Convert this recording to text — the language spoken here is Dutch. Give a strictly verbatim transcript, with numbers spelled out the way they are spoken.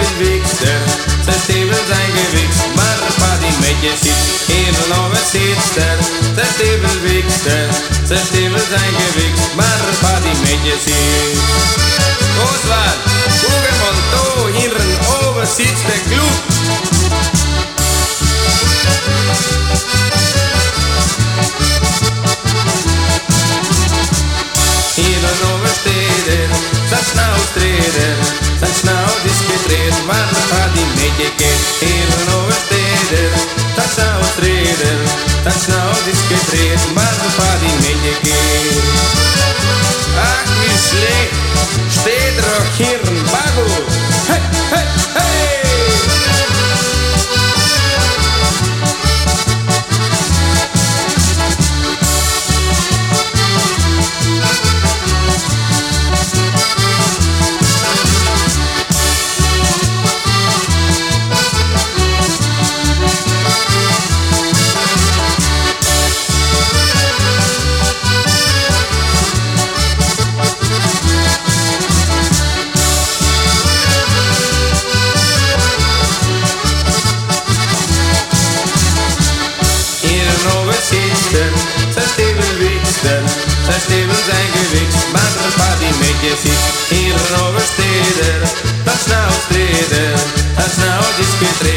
wiekster, zijn steven zijn gewikt, maar waar die met je ziet, in een oude zitster, zijn steven wiekster, zijn steven zijn gewikt, maar waar die met je ziet. Oswald, hoe man toe, hier een oude zitster gloed. Hier een oude steder, zijn snel streden, zijn snel discreet, maar waar die met je keert. Hier een oude steder, zijn snel streden, zijn snel discreet, maar waar die met je keert. Ach, wie slecht, steder ook hier een bagel. Hey, hey, hey! Zijn steven wiekster, zijn steven zijn gewikt, maar een paar die met je ziet. Hier een oude steder, dat snel streden, dat snel discreet.